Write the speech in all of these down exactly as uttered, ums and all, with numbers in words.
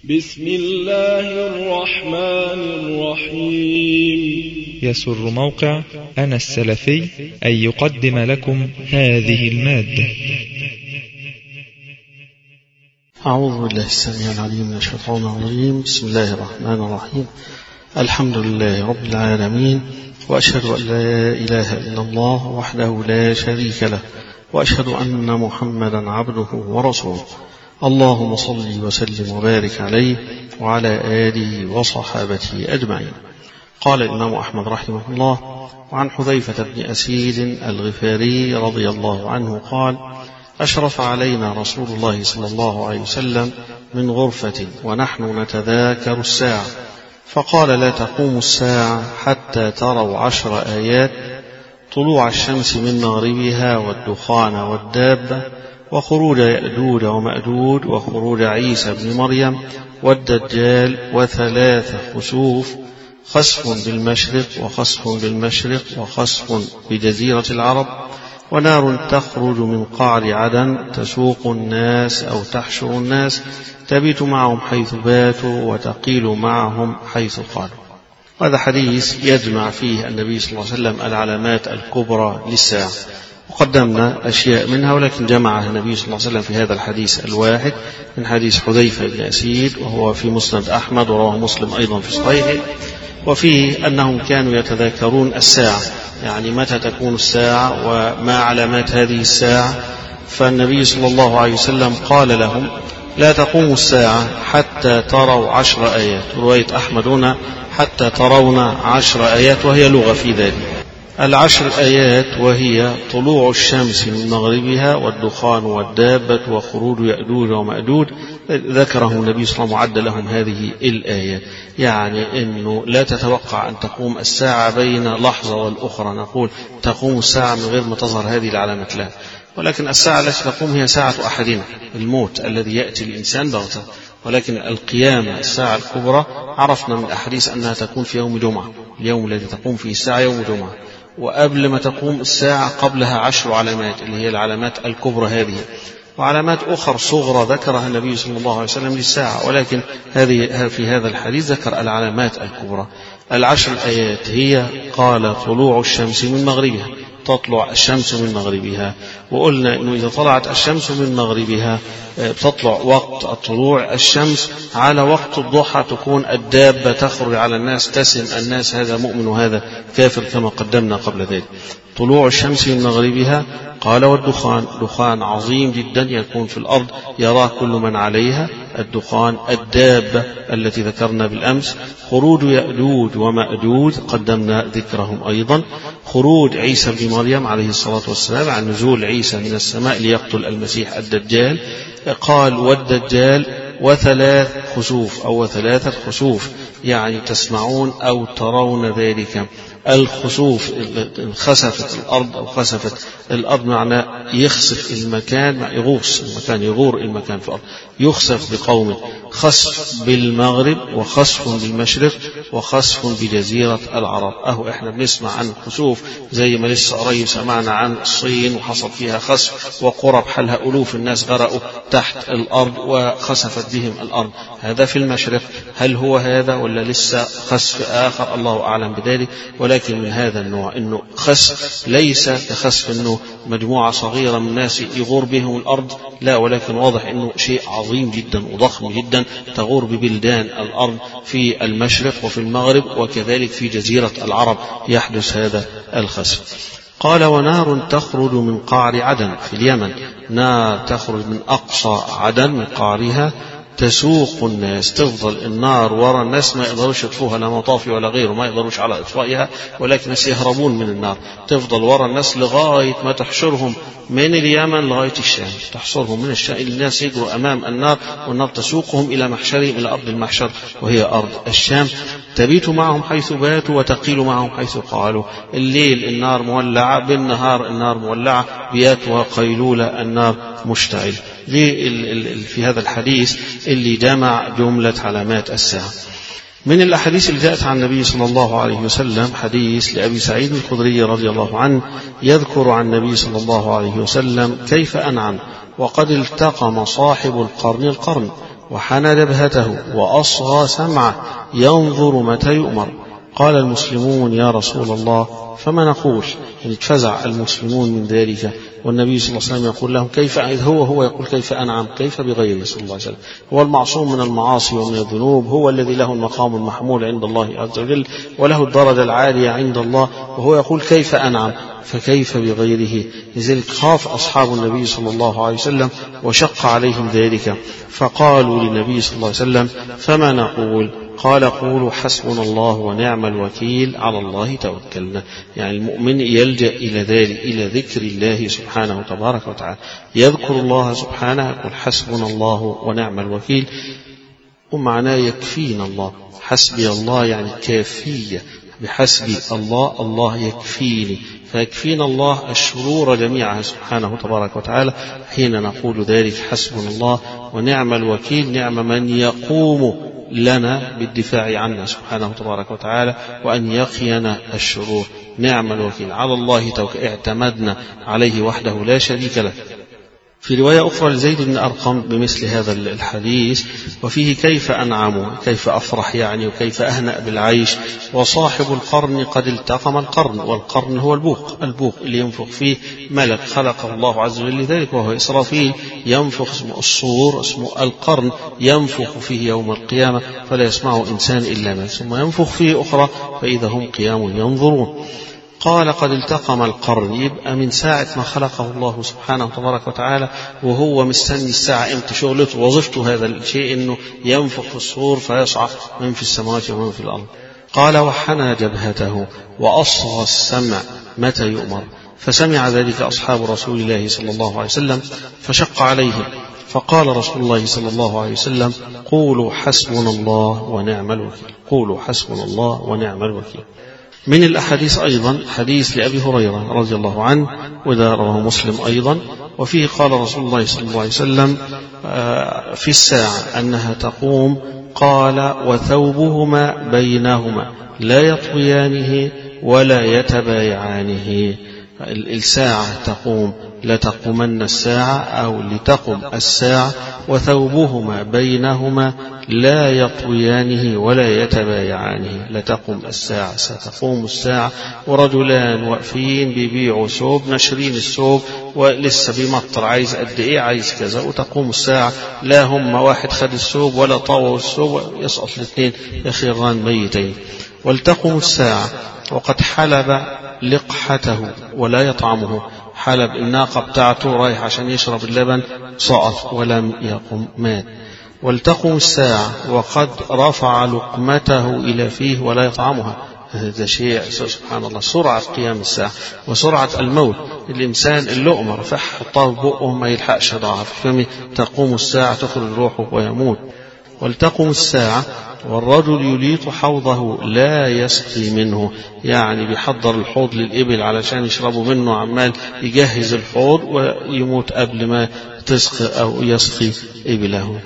بسم الله الرحمن الرحيم. يسر موقع أنا السلفي أن يقدم لكم هذه المادة. أعوذ بالله السميع العليم من الشيطان الرجيم. بسم الله الرحمن الرحيم. الحمد لله رب العالمين، وأشهد أن لا إله إلا الله وحده لا شريك له، وأشهد أن محمدا عبده ورسوله. اللهم صل وسلم وبارك عليه وعلى آله وصحابته أجمعين. قال الإمام أحمد رحمه الله: وعن حذيفة بن أسيد الغفاري رضي الله عنه قال: أشرف علينا رسول الله صلى الله عليه وسلم من غرفة ونحن نتذاكر الساعة، فقال: لا تقوم الساعة حتى تروا عشر آيات: طلوع الشمس من مغربها والدخان والدابة وخروج يأجوج ومأجوج وخروج عيسى بن مريم والدجال وثلاث خسوف: خسف بالمشرق وخسف بالمشرق وخسف بجزيرة العرب، ونار تخرج من قعر عدن تسوق الناس أو تحشر الناس، تبيت معهم حيث باتوا وتقيل معهم حيث قالوا. هذا حديث يجمع فيه النبي صلى الله عليه وسلم العلامات الكبرى للساعة، وقدمنا أشياء منها ولكن جمعها النبي صلى الله عليه وسلم في هذا الحديث الواحد من حديث حذيفة بن أسيد، وهو في مسند أحمد ورواه مسلم أيضا في صحيحه، وفيه أنهم كانوا يتذاكرون الساعة، يعني متى تكون الساعة وما علامات هذه الساعة. فالنبي صلى الله عليه وسلم قال لهم: لا تقوم الساعة حتى تروا عشر آيات. رواية أحمد هنا حتى ترون عشر آيات، وهي لغة في ذلك. العشر آيات وهي طلوع الشمس من مغربها والدخان والدابة وخروج يأجوج ومأجوج. ذكره النبي صلى الله عليه وسلم، معد لهم هذه الآيات، يعني أنه لا تتوقع أن تقوم الساعة بين لحظة والأخرى، نقول تقوم الساعة من غير ما تظهر هذه العلامة، لا، ولكن الساعة التي تقوم هي ساعة أحدنا، الموت الذي يأتي الإنسان بغتة. ولكن القيامة الساعة الكبرى عرفنا من الأحاديث أنها تكون في يوم جمعة، اليوم الذي تقوم فيه الساعة يوم جمعة، وقبل ما تقوم الساعة قبلها عشر علامات اللي هي العلامات الكبرى هذه، وعلامات أخرى صغرى ذكرها النبي صلى الله عليه وسلم للساعة، ولكن هذه في هذا الحديث ذكر العلامات الكبرى. العشر الآيات هي: قال: طلوع الشمس من مغربها، تطلع الشمس من مغربها، وقلنا أنه إذا طلعت الشمس من مغربها تطلع وقت الطلوع الشمس على وقت الضحى، تكون الدابة تخرج على الناس تسم الناس، هذا مؤمن وهذا كافر كما قدمنا قبل ذلك. طلوع الشمس من مغربها. قال: والدخان، دخان عظيم جدا يكون في الأرض يراه كل من عليها، الدخان. الدابة التي ذكرنا بالأمس. خروج يأجوج ومأجوج قدمنا ذكرهم أيضا. خروج عيسى بن مريم عليه الصلاة والسلام، عن نزول عيسى من السماء ليقتل المسيح الدجال. قال: والدجال. وثلاث خسوف أو ثلاثة خسوف، يعني تسمعون أو ترون ذلك. الخسوف خسفت الأرض أو خسفت الأرض معنى يخسف المكان، يغوص المكان، يغور المكان في الأرض، يخسف بقومه. خسف بالمغرب وخسف بالمشرق وخسف بجزيرة العرب. أهو إحنا بنسمع عن خسوف زي ما لسه قريب سمعنا عن الصين وحصل فيها خسف، وقرب حلها ألوف الناس غرقوا تحت الأرض وخسفت بهم الأرض. هذا في المشرق. هل هو هذا ولا لسه خسف آخر؟ الله أعلم بذلك، ولكن من هذا النوع، إنه خسف ليس كخسف إنه مجموعة صغيرة من الناس يغور بهم الأرض، لا، ولكن واضح إنه شيء عظيم جدا وضخم جدا تغور ببلدان الأرض في المشرق وفي المغرب، وكذلك في جزيرة العرب يحدث هذا الخسف. قال: ونار تخرج من قعر عدن في اليمن، نار تخرج من أقصى عدن من قعرها، تسوق الناس، تفضل النار وراء الناس، ما يقدروش يطفوها، لا مطافي ولا غيره، ما يقدروش على إطفائها، ولكن يهربون من النار، تفضل وراء الناس لغاية ما تحشرهم من اليمن لغاية الشام، تحصرهم من الشام، الناس يجروا أمام النار والنار تسوقهم إلى محشرهم، إلى أرض المحشر وهي أرض الشام. تبيت معهم حيث باتوا وتقيل معهم حيث قالوا. الليل النار مولعة، بالنهار النار مولعة، بياتها قيلولة، النار مشتعل. في هذا الحديث اللي جمع جملة علامات الساعة. من الأحاديث اللي جاءت عن النبي صلى الله عليه وسلم حديث لأبي سعيد الخدري رضي الله عنه، يذكر عن النبي صلى الله عليه وسلم كيف أنعم وقد التقم صاحب القرن القرن، وحنى جبهته وأصغى سمعه ينظر متى يؤمر. قال المسلمون يا رسول الله فما نقول؟ يعني اتفزع المسلمون من ذلك، والنبي صلى الله عليه وسلم يقول لهم كيف هو هو يقول كيف أنعم؟ كيف بغيره صلى الله عليه وسلم؟ هو المعصوم من المعاصي ومن الذنوب، هو الذي له المقام المحمول عند الله عز وجل وله الدرجة العالية عند الله، وهو يقول كيف أنعم؟ فكيف بغيره؟ لذلك خاف أصحاب النبي صلى الله عليه وسلم وشق عليهم ذلك، فقالوا للنبي صلى الله عليه وسلم فما نقول؟ قال قولوا حسبنا الله ونعم الوكيل على الله توكلنا. يعني المؤمن يلجأ إلى ذلك، إلى ذكر الله سبحانه تبارك وتعالى، يذكر الله سبحانه يقول حسبنا الله ونعم الوكيل، ومعناه يكفينا الله. حسبي الله يعني كافية، بحسبي الله الله يكفيني، فيكفينا الله الشرور جميعها سبحانه تبارك وتعالى حين نقول ذلك حسبنا الله ونعم الوكيل. نعم من يقوم لنا بالدفاع عنا سبحانه تبارك وتعالى وأن يقينا الشرور. نعم الوكيل على الله توكل، اعتمدنا عليه وحده لا شريك له. في رواية أخرى لزيد بن أرقم بمثل هذا الحديث وفيه كيف أنعم، كيف أفرح يعني، وكيف أهنأ بالعيش. وصاحب القرن قد التقم القرن، والقرن هو البوق، البوق اللي ينفخ فيه ملك خلقه الله عز وجل لذلك وهو إسرافيل، ينفخ اسمه الصور، اسمه القرن، ينفخ فيه يوم القيامة فلا يسمعه إنسان إلا ما، ثم ينفخ فيه أخرى فإذا هم قيام ينظرون. قال قد التقم القرن، يبقى من ساعة ما خلقه الله سبحانه تبارك وتعالى وهو مستني الساعة امتى، شغلته وظيفته هذا الشيء انه ينفخ في الصور فيصعق من في السماوات ومن في الأرض. قال وحنى جبهته وأصغى السمع متى يؤمر، فسمع ذلك أصحاب رسول الله صلى الله عليه وسلم فشق عليهم، فقال رسول الله صلى الله عليه وسلم قولوا حسبنا الله ونعم الوكيل، قولوا حسبنا الله ونعم الوكيل. من الأحاديث أيضا حديث لأبي هريرة رضي الله عنه، وذا رواه مسلم أيضا، وفيه قال رسول الله صلى الله عليه وسلم في الساعة أنها تقوم، قال وثوبهما بينهما لا يطويانه ولا يتبايعانه. الساعة تقوم، لا تقومن الساعة أو لتقم الساعة، وثوبهما بينهما لا يطويانه ولا يتبايعانه. لتقم الساعة، ستقوم الساعة ورجلان واقفين بيبيعوا ثوب، ناشرين الثوب ولسه بيمطر، عايز قد ايه، عايز كذا، وتقوم الساعة لا هم واحد خد الثوب ولا طوى الثوب، يسقط الاثنين يخران ميتين. ولتقم الساعة وقد حلب لقحته ولا يطعمه، حلب الناقة بتاعته رايح عشان يشرب اللبن، سقط ولم يقم، مات. ولتقم الساعة وقد رفع لقمته إلى فيه ولا يطعمها. هذا شيء سبحان الله، سرعة قيام الساعة وسرعة الموت. الإنسان اللقمة رفعها حطها في بقه ما يلحقش ضعها في فمه، تقوم الساعة تخرج روحه ويموت. ولتقم الساعة والرجل يليط حوضه لا يسقي منه، يعني بيحضر الحوض للإبل علشان يشربوا منه، عمال يجهز الحوض ويموت قبل ما تسقي أو يسقي إبله.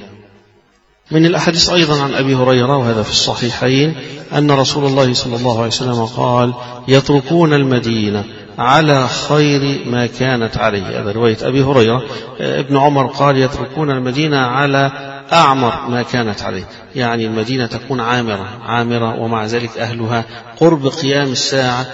من الأحاديث أيضا عن أبي هريرة وهذا في الصحيحين أن رسول الله صلى الله عليه وسلم قال يتركون المدينة على خير ما كانت عليه. هذا رواية أبي هريرة. ابن عمر قال يتركون المدينة على أعمر ما كانت عليه، يعني المدينة تكون عامرة عامرة ومع ذلك أهلها قرب قيام الساعة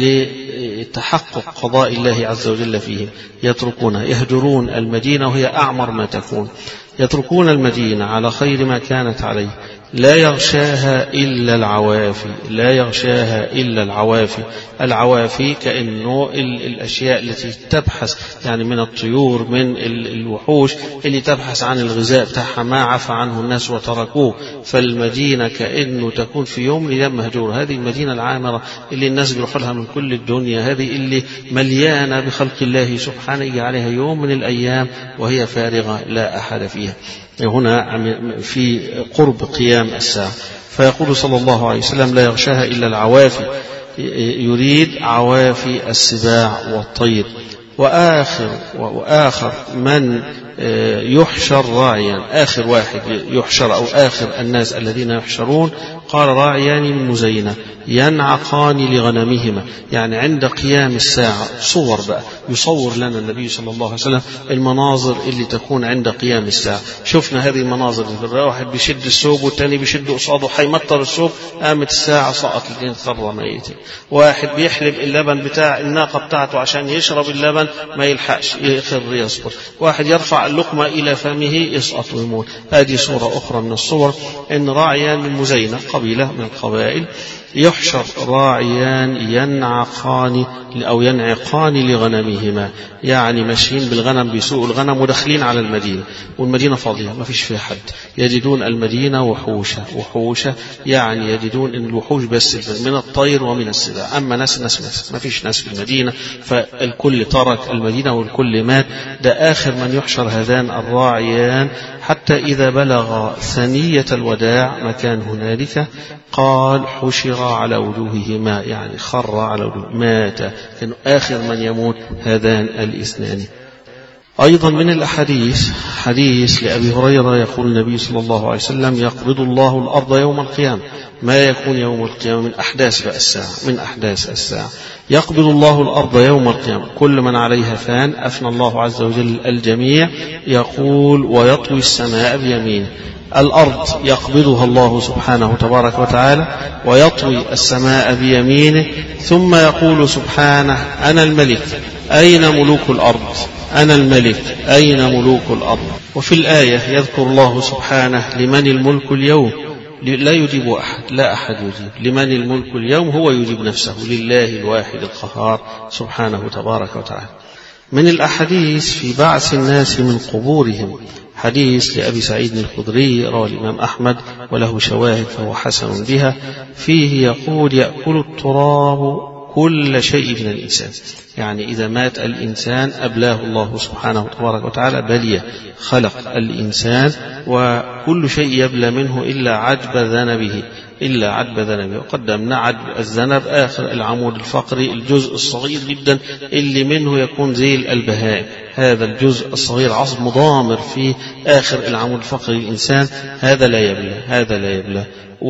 لتحقق قضاء الله عز وجل فيهم. يتركون يهجرون المدينة وهي أعمر ما تكون. يتركون المدينة على خير ما كانت عليه لا يغشاها إلا العوافي، لا يغشاها إلا العوافي. العوافي كأنه الأشياء التي تبحث يعني من الطيور من الوحوش اللي تبحث عن الغذاء بتاعها ما عفى عنه الناس وتركوه. فالمدينة كأنه تكون في يوم ليوم مهجور. هذه المدينة العامرة اللي الناس بيروحوا لها من كل الدنيا، هذه اللي مليانة بخلق الله سبحانه، يجي عليها يوم من الأيام وهي فارغة لا أحد فيها. هنا في قرب قيام الساعة. فيقول صلى الله عليه وسلم لا يغشاها إلا العوافي، يريد عوافي السباع والطير. وآخر وآخر من يحشر راعيا، آخر واحد يحشر أو آخر الناس الذين يحشرون قال راعيان من مزينة ينعقان لغنمهما، يعني عند قيام الساعة صور بقى يصور لنا النبي صلى الله عليه وسلم المناظر اللي تكون عند قيام الساعة. شفنا هذه المناظر، واحد بيشد الثوب والتاني بيشد قصاده حيمطر الثوب، قامت الساعة سقط الاثنين خر ميتين. واحد بيحلب اللبن بتاع الناقة بتاعته عشان يشرب اللبن ما يلحقش يخر يصبر، واحد يرفع اللقمة إلى فمه يسقط ويموت. هذه صورة أخرى من الصور. إن راعيان من مزينة قبيلة من القبائل يحشر راعيان ينعقان أو ينعقان لغنمهما، يعني ماشيين بالغنم بيسوقوا الغنم وداخلين على المدينة، والمدينة فاضية ما فيش فيها حد. يجدون المدينة وحوشة، وحوشة يعني يجدون إن الوحوش بس من الطير ومن السباع، أما ناس ناس ناس ما فيش ناس في المدينة، فالكل ترك المدينة والكل مات. ده آخر من يحشر هذان الراعيان، حتى إذا بلغ ثنية الوداع مكان هنالك قال حشر على وجوههما، يعني خر على وجوه مات، كان آخر من يموت هذان الاثنان. أيضا من الأحاديث حديث لأبي هريرة يقول النبي صلى الله عليه وسلم يقبض الله الأرض يوم القيامة، ما يكون يوم القيامة من أحداث الساعة، من أحداث الساعة يقبض الله الأرض يوم القيامة كل من عليها فان، أفنى الله عز وجل الجميع، يقول ويطوي السماء بيمينه. الأرض يقبضها الله سبحانه تبارك وتعالى ويطوي السماء بيمينه، ثم يقول سبحانه أنا الملك أين ملوك الأرض، أنا الملك أين ملوك الأرض. وفي الآية يذكر الله سبحانه لمن الملك اليوم، لا يجيب أحد، لا أحد يجيب، لمن الملك اليوم هو يجيب نفسه، لله الواحد القهار سبحانه تبارك وتعالى. من الأحاديث في بعث الناس من قبورهم حديث لأبي سعيد الخدري رواه الإمام أحمد وله شواهد فهو حسن بها، فيه يقول يأكل التراب كل شيء من الإنسان، يعني إذا مات الإنسان أبلاه الله سبحانه تبارك وتعالى بلية، خلق الإنسان وكل شيء يبلى منه إلا عجب ذنبه، إلا عجب ذنبه. وقدمنا عجب الذنب آخر العمود الفقري، الجزء الصغير جدا اللي منه يكون زي البهائم، هذا الجزء الصغير عصب مضامر في آخر العمود الفقري الإنسان، هذا لا يبلى، هذا لا يبلى،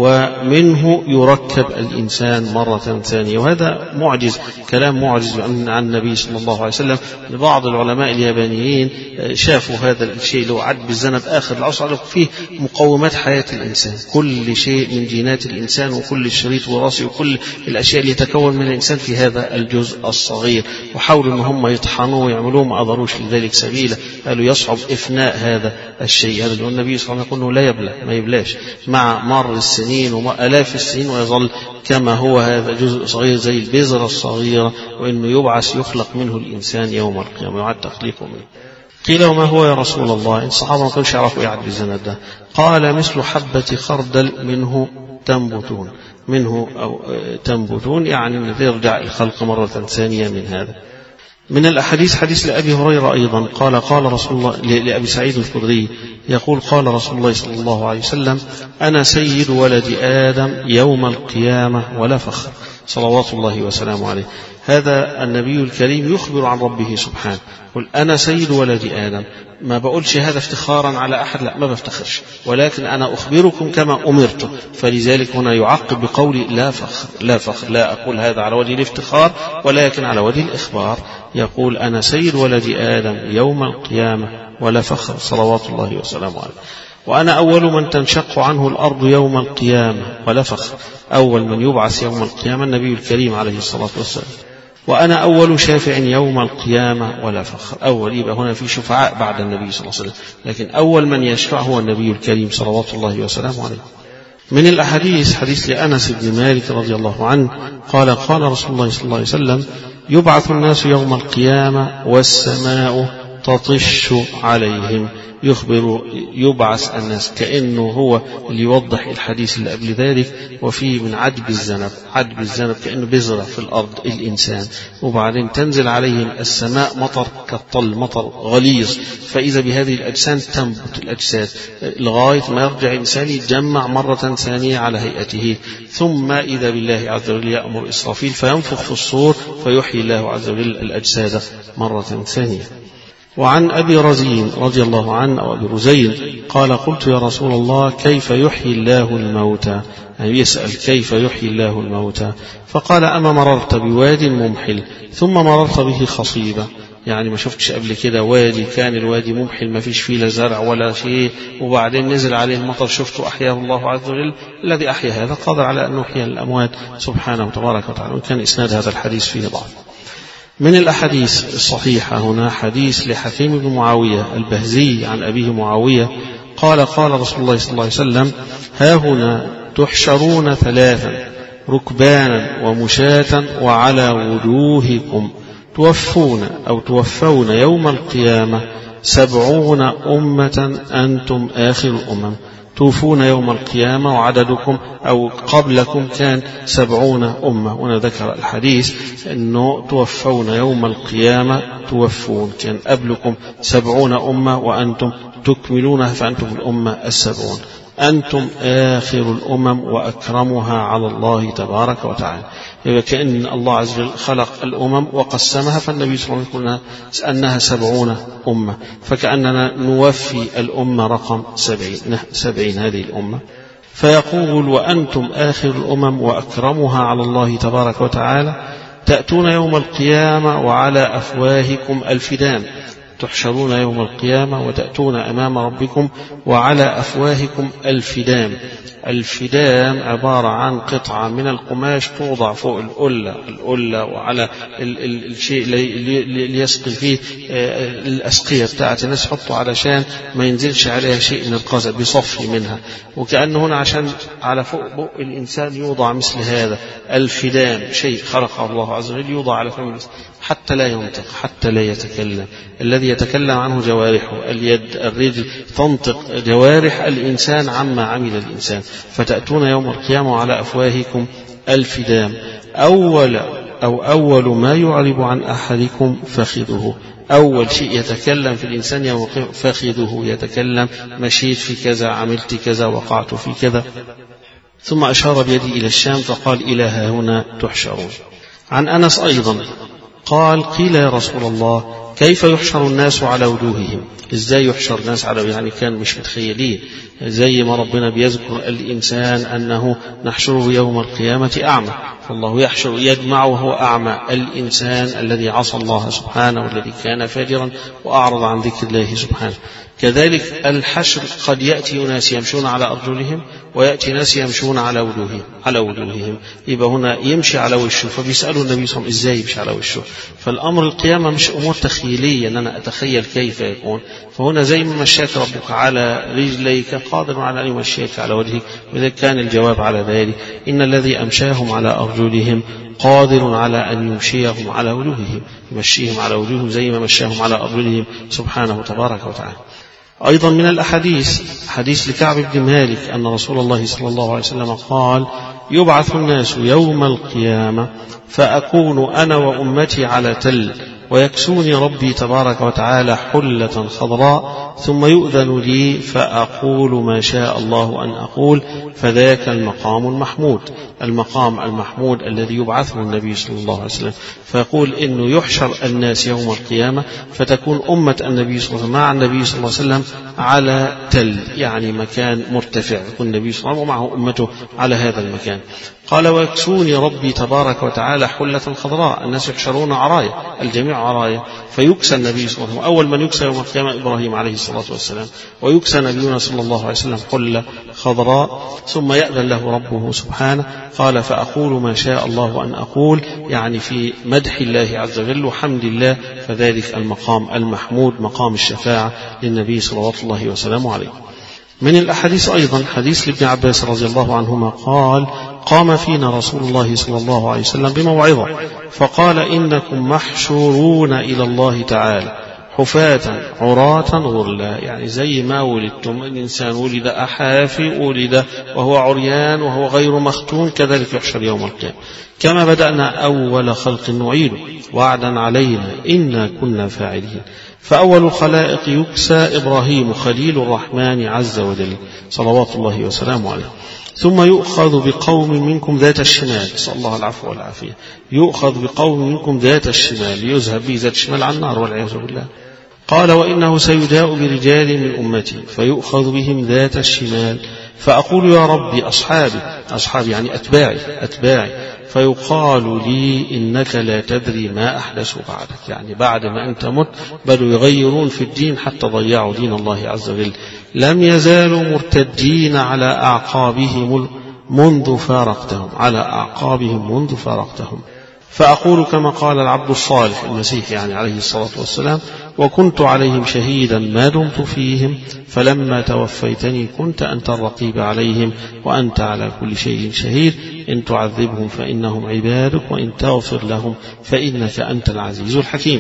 ومنه يركب الإنسان مرة ثانية. وهذا معجز، كلام معجز عن النبي صلى الله عليه وسلم. بعض العلماء اليابانيين شافوا هذا الشيء لو عد بالذنب آخر العصر فيه مقومات حياة الإنسان، كل شيء من جينات الإنسان وكل الشريط وراثي وكل الأشياء اللي يتكون من الإنسان في هذا الجزء الصغير، وحاولوا أن هم يطحنوه ويعملوه ما قدروش لذلك سبيلا، قالوا يصعب إفناء هذا الشيء. هذا النبي صلى الله عليه وسلم يقول لا يبلى، ما يبلاش مع مر السنين وآلاف السنين ويظل كما هو، هذا جزء صغير زي البذرة الصغيرة، وإنه يبعث يخلق منه الإنسان يوم القيامة يعد تخليقه منه. قيل وما هو يا رسول الله؟ الصحابة ما كانوش يعرفوا يعد بالزند ده. قال مثل حبة خردل منه تنبتون، منه أو تنبتون يعني يرجع الخلق مرة ثانية من هذا. من الأحاديث حديث لأبي هريرة أيضا قال قال رسول الله لأبي سعيد الخدري يقول قال رسول الله صلى الله عليه وسلم أنا سيد ولد آدم يوم القيامة ولا فخر، صلوات الله وسلامه عليه. هذا النبي الكريم يخبر عن ربه سبحانه، قل أنا سيد ولد آدم، ما بقولش هذا افتخارا على أحد، لا ما بفتخرش، ولكن أنا أخبركم كما أمرت، فلذلك هنا يعقب بقولي لا فخر، لا فخر، لا أقول هذا على وجه الافتخار ولكن على وجه الإخبار. يقول أنا سيد ولد آدم يوم القيامة ولا فخر، صلوات الله وسلامه عليه. وأنا أول من تنشق عنه الأرض يوم القيامة ولا فخر، أول من يبعث يوم القيامة النبي الكريم عليه الصلاة والسلام. وأنا أول شافع يوم القيامة ولا فخر، أول يبقى هنا في شفعاء بعد النبي صلى الله عليه وسلم، لكن أول من يشفع هو النبي الكريم صلوات الله وسلامه عليه. من الأحاديث حديث لأنس بن مالك رضي الله عنه قال قال رسول الله صلى الله عليه وسلم يبعث الناس يوم القيامة والسماء تطش عليهم، يخبر يبعث الناس كأنه هو اللي يوضح الحديث اللي قبل ذلك، وفيه من عجب الذنب، عجب الذنب كأنه بذرة في الأرض الإنسان، وبعدين تنزل عليهم السماء مطر كالطل، مطر غليظ، فإذا بهذه الأجسام تنبت الأجساد لغاية ما يرجع الإنسان يتجمع مرة ثانية على هيئته، ثم إذا بالله عز وجل يأمر إسرافيل فينفخ في الصور فيحيي الله عز وجل الأجساد مرة ثانية. وعن أبي رزين رضي الله عنه أو أبي رزين قال قلت يا رسول الله كيف يحيي الله الموتى، يعني يسأل كيف يحيي الله الموتى، فقال أما مررت بواد ممحل ثم مررت به خصيبة، يعني ما شفتش قبل كده وادي كان الوادي ممحل ما فيش فيه لا زرع ولا شيء وبعدين نزل عليه المطر شفته أحياه الله عز وجل، الذي أحيا هذا قادر على أن يحيي الأموات سبحانه وتبارك وتعالى، وكان إسناد هذا الحديث فيه ضعف. من الأحاديث الصحيحة هنا حديث لحكيم بن معاوية البهزي عن أبيه معاوية قال قال رسول الله صلى الله عليه وسلم ها هنا تحشرون ثلاثا ركبانا ومشاة وعلى وجوهكم توفون أو توفون يوم القيامة سبعون أمة أنتم آخر الأمم، توفون يوم القيامة وعددكم أو قبلكم كان سبعون أمة، ونذكر الحديث أنه توفون يوم القيامة توفون كان قبلكم سبعون أمة وأنتم تكملونها فأنتم الأمة السبعون، أنتم آخر الأمم وأكرمها على الله تبارك وتعالى. كأن الله عز وجل خلق الأمم وقسمها، فالنبي صلى الله عليه وسلم يقول أنها سبعون أمة، فكأننا نوفي الأمة رقم سبعين, سبعين هذه الأمة، فيقول وأنتم آخر الأمم وأكرمها على الله تبارك وتعالى تأتون يوم القيامة وعلى أفواهكم الفدان، تحشرون يوم القيامة وتأتون أمام ربكم وعلى أفواهكم الفدام. الفدام عبارة عن قطعة من القماش توضع فوق الألة الألة وعلى ال ال الشيء اللي يسقي فيه الأسقية بتاعت الناس حطوا علشان ما ينزلش عليها شيء من القذى بيصفي منها، وكأنه هنا عشان على فوق بق الإنسان يوضع مثل هذا الفدام، شيء خلقه الله عز وجل يوضع على فم حتى لا ينطق حتى لا يتكلم، الذي يتكلم عنه جوارحه اليد الرجل تنطق جوارح الإنسان عما عمل الإنسان، فتأتون يوم القيامة على أفواهكم الفدام. أول أو أول ما يعرب عن أحدكم فخذه، أول شيء يتكلم في الإنسان يوم القيامة فخذه، يتكلم مشيت في كذا عملت كذا وقعت في كذا. ثم أشار بيدي إلى الشام فقال إلى ها هنا تحشرون. عن أنس أيضا قال قيل يا رسول الله كيف يحشر الناس على وجوههم، ازاي يحشر الناس على، يعني كان مش متخيلين زي ما ربنا بيذكر الإنسان أنه نحشره يوم القيامة أعمى، فالله يحشر يجمع وهو أعمى الإنسان الذي عصى الله سبحانه والذي كان فاجرا وأعرض عن ذكر الله سبحانه. كذلك الحشر قد يأتي ناس يمشون على أرجلهم ويأتي ناس يمشون على وجوههم على وجوههم يبقى هنا يمشي على وشه، فبيسألوا النبي صلى الله عليه وسلم ازاي يمشي على وشه، فالأمر القيامة مش أمور تخيلية أن أنا أتخيل كيف يكون، فهنا زي ما مشاك ربك على رجليك قادر على أن يمشيك على وجهك، وإذا كان الجواب على ذلك إن الذي أمشاهم على أرجلهم قادر على أن يمشيهم على وجوههم، يمشيهم على وجوههم زي ما مشاهم على أرجلهم سبحانه تبارك وتعالى. أيضا من الأحاديث حديث لكعب بن مالك أن رسول الله صلى الله عليه وسلم قال يبعث الناس يوم القيامة فأكون أنا وأمتي على تل ويكسوني ربي تبارك وتعالى حلة خضراء ثم يؤذن لي فأقول ما شاء الله أن أقول، فذاك المقام المحمود، المقام المحمود الذي يبعثه النبي صلى الله عليه وسلم، فيقول إنه يحشر الناس يوم القيامة فتكون أمة النبي صلى الله عليه وسلم مع النبي صلى الله عليه وسلم على تل، يعني مكان مرتفع، يكون النبي صلى الله عليه وسلم ومعه أمته على هذا المكان. قال ويكسوني ربي تبارك وتعالى حلة خضراء، الناس يحشرون عرايا، الجميع عرايا، فيكسى النبي صلى الله عليه وسلم، أول من يكسى يوم القيامة إبراهيم عليه الصلاة والسلام، ويكسى نبينا صلى الله عليه وسلم حلة خضراء ثم يأذن له ربه سبحانه. قال فأقول ما شاء الله أن أقول، يعني في مدح الله عز وجل وحمد الله، فذلك المقام المحمود مقام الشفاعة للنبي صلوات الله وسلامه عليه. من الأحاديث أيضا حديث لابن عباس رضي الله عنهما قال قام فينا رسول الله صلى الله عليه وسلم بموعظة فقال إنكم محشورون إلى الله تعالى حفاة عراة غرلا، يعني زي ما ولدتم، الإنسان ولد أحافي ولد وهو عريان وهو غير مختون، كذلك يحشر يوم القيامة كما بدأنا أول خلق نعيد وعدا علينا إنا كنا فاعلين. فأول الخلائق يكسى إبراهيم خليل الرحمن عز وجل صلوات الله وسلامه عليه، ثم يؤخذ بقوم منكم ذات الشمال، صلى الله العفو والعافية، يؤخذ بقوم منكم ذات الشمال، يذهب به ذات الشمال على النار والعياذ بالله، قال وإنه سيجاء برجال من أمتي فيؤخذ بهم ذات الشمال فأقول يا ربي أصحابي أصحابي يعني أتباعي أتباعي فيقال لي إنك لا تدري ما أحدثوا بعدك، يعني بعد ما أنت مت بدوا يغيرون في الدين حتى ضيعوا دين الله عز وجل. لم يزالوا مرتدين على أعقابهم منذ فارقتهم على أعقابهم منذ فارقتهم فأقول كما قال العبد الصالح المسيح يعني عليه الصلاة والسلام وكنت عليهم شهيدا ما دمت فيهم فلما توفيتني كنت أنت الرقيب عليهم وأنت على كل شيء شهيد إن تعذبهم فإنهم عبادك وإن تغفر لهم فإنك أنت العزيز الحكيم.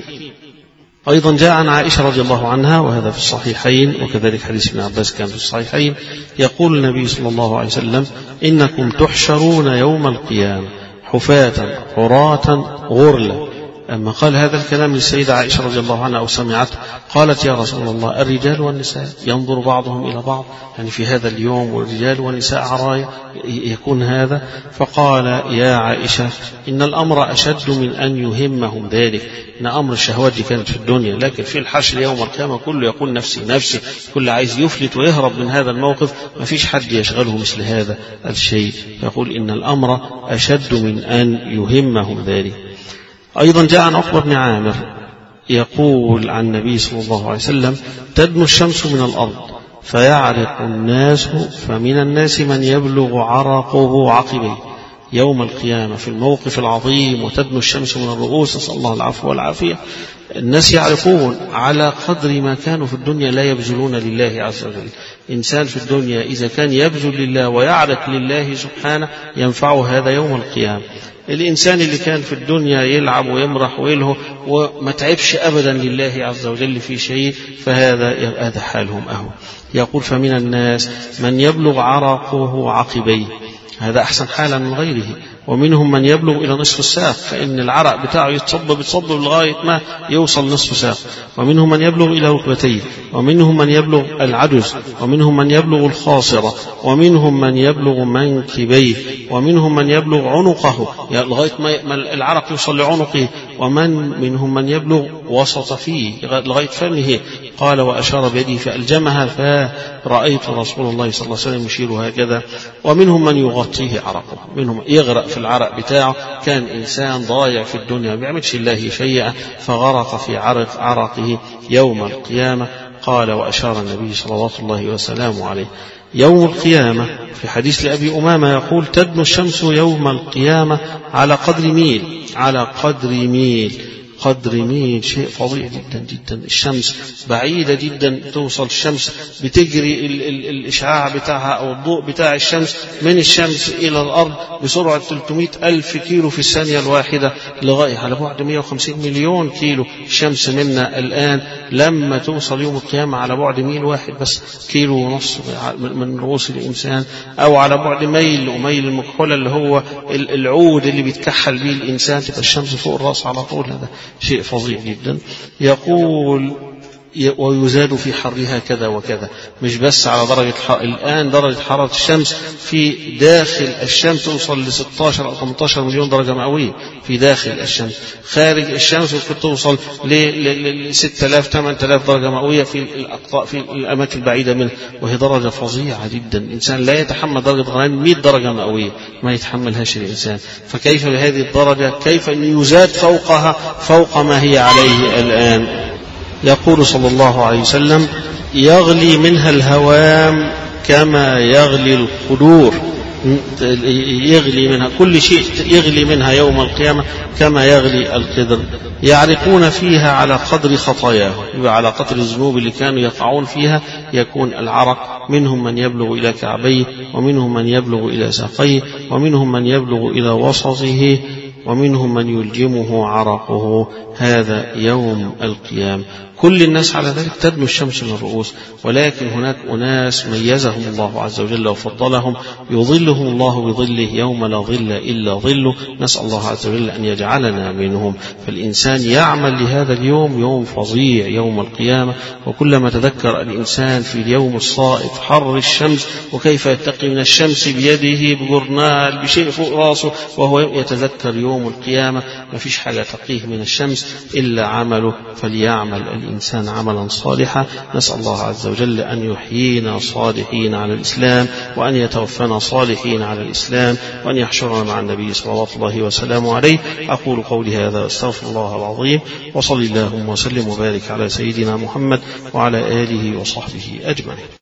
أيضا جاء عن عائشة رضي الله عنها وهذا في الصحيحين وكذلك حديث ابن عباس كان في الصحيحين يقول النبي صلى الله عليه وسلم إنكم تحشرون يوم القيامة حفاة عراة غرلا. أما قال هذا الكلام للسيدة عائشة رضي الله عنها أو سمعته قالت يا رسول الله الرجال والنساء ينظر بعضهم إلى بعض يعني في هذا اليوم والرجال والنساء عرايا يكون هذا؟ فقال يا عائشة إن الأمر أشد من أن يهمهم ذلك، إن أمر الشهوات دي كانت في الدنيا، لكن في الحشر يوم القيامة كله يقول نفسي نفسي، كل عايز يفلت ويهرب من هذا الموقف، ما فيش حد يشغله مثل هذا الشيء، يقول إن الأمر أشد من أن يهمهم ذلك. أيضا جاء عن عقبة بن عامر يقول عن النبي صلى الله عليه وسلم تدنو الشمس من الأرض فيعرق الناس فمن الناس من يبلغ عرقه عقبيه يوم القيامة في الموقف العظيم وتدنو الشمس من الرؤوس، نسأل الله العفو والعافية. الناس يعرفون على قدر ما كانوا في الدنيا لا يبذلون لله عز وجل. إنسان في الدنيا إذا كان يبذل لله ويعرق لله سبحانه ينفعه هذا يوم القيامة. الإنسان اللي كان في الدنيا يلعب ويمرح ويلهو وما تعبش أبدا لله عز وجل في شيء فهذا هذا حالهم أهو. يقول فمن الناس من يبلغ عرقه عقبيه، هذا أحسن حالا من غيره، ومنهم من يبلغ إلى نصف الساق فإن العرق بتاعه يتصبب يتصبب لغاية ما يوصل نصف ساق، ومنهم من يبلغ إلى ركبتيه، ومنهم من يبلغ العجز، ومنهم من يبلغ الخاصرة، ومنهم من يبلغ منكبيه، ومنهم من يبلغ عنقه لغاية ما العرق يوصل لعنقه، ومن منهم من يبلغ وسط فيه لغاية فمه. قال وأشار بيده فألجمها فرأيت رسول الله صلى الله عليه وسلم يشير هكذا. ومنهم من يغطيه عرقه، منهم يغرق في العرق بتاعه، كان إنسان ضايع في الدنيا ما بيعملش الله شيئا فغرق في عرق عرقه يوم القيامة. قال وأشار النبي صلى الله وسلم عليه يوم القيامة في حديث لأبي أمامة يقول تدنو الشمس يوم القيامة على قدر ميل على قدر ميل قدر ميل شيء فظيع جدا جدا. الشمس بعيدة جدا توصل، الشمس بتجري ال ال الإشعاع بتاعها أو الضوء بتاع الشمس من الشمس إلى الأرض بسرعة ثلاثمائة ألف كيلو في الثانية الواحدة لغاية على بعد مئة وخمسين مليون كيلو الشمس منا الآن. لما توصل يوم القيامة على بعد ميل واحد بس كيلو ونصف من رؤوس الإنسان، أو على بعد ميل وميل المكحولة اللي هو العود اللي بيتكحل به الإنسان، تبقى الشمس فوق الرأس على طول. هذا شيء فظيع جدا. يقول ويزاد في حرها كذا وكذا، مش بس على درجة حرارة. الآن درجة حرارة الشمس في داخل الشمس توصل ل ستة عشر أو ثمانية عشر مليون درجة مئوية في داخل الشمس، خارج الشمس ممكن توصل ل ستة آلاف ثمانية آلاف درجة مئوية في الأقطار في الأماكن البعيدة منه، وهي درجة فظيعة جدا. الإنسان لا يتحمل درجة غليان مئة درجة مئوية، ما يتحملهاش الإنسان، فكيف بهذه الدرجة؟ كيف أن يزاد فوقها فوق ما هي عليه الآن؟ يقول صلى الله عليه وسلم يغلي منها الهوام كما يغلي القدور، يغلي منها كل شيء يغلي منها يوم القيامة كما يغلي القدر. يعرقون فيها على قدر خطاياه، على قدر الذنوب اللي كانوا يقعون فيها يكون العرق. منهم من يبلغ إلى كعبيه، ومنهم من يبلغ إلى ساقيه، ومنهم من يبلغ إلى وسطه، ومنهم من يلجمه عرقه. هذا يوم القيامة. كل الناس على ذلك تدنو الشمس من الرؤوس، ولكن هناك أناس ميزهم الله عز وجل وفضلهم يظلهم الله بظله يوم لا ظل إلا ظله. نسأل الله عز وجل أن يجعلنا منهم. فالإنسان يعمل لهذا اليوم، يوم فظيع يوم القيامة. وكلما تذكر الإنسان في اليوم الصائب حر الشمس وكيف يتقي من الشمس بيده بجرنال بشيء فوق راسه وهو يتذكر يوم القيامة ما فيش حاجة تقيه من الشمس إلا عمله، فليعمل الإنسان الإنسان عملا صالحا. نسأل الله عز وجل أن يحيينا صالحين على الإسلام، وأن يتوفانا صالحين على الإسلام، وأن يحشرنا مع النبي صلى الله وسلم عليه. أقول قولي هذا أستغفر الله العظيم، وصلي اللهم وسلم وبارك على سيدنا محمد وعلى آله وصحبه أجمعين.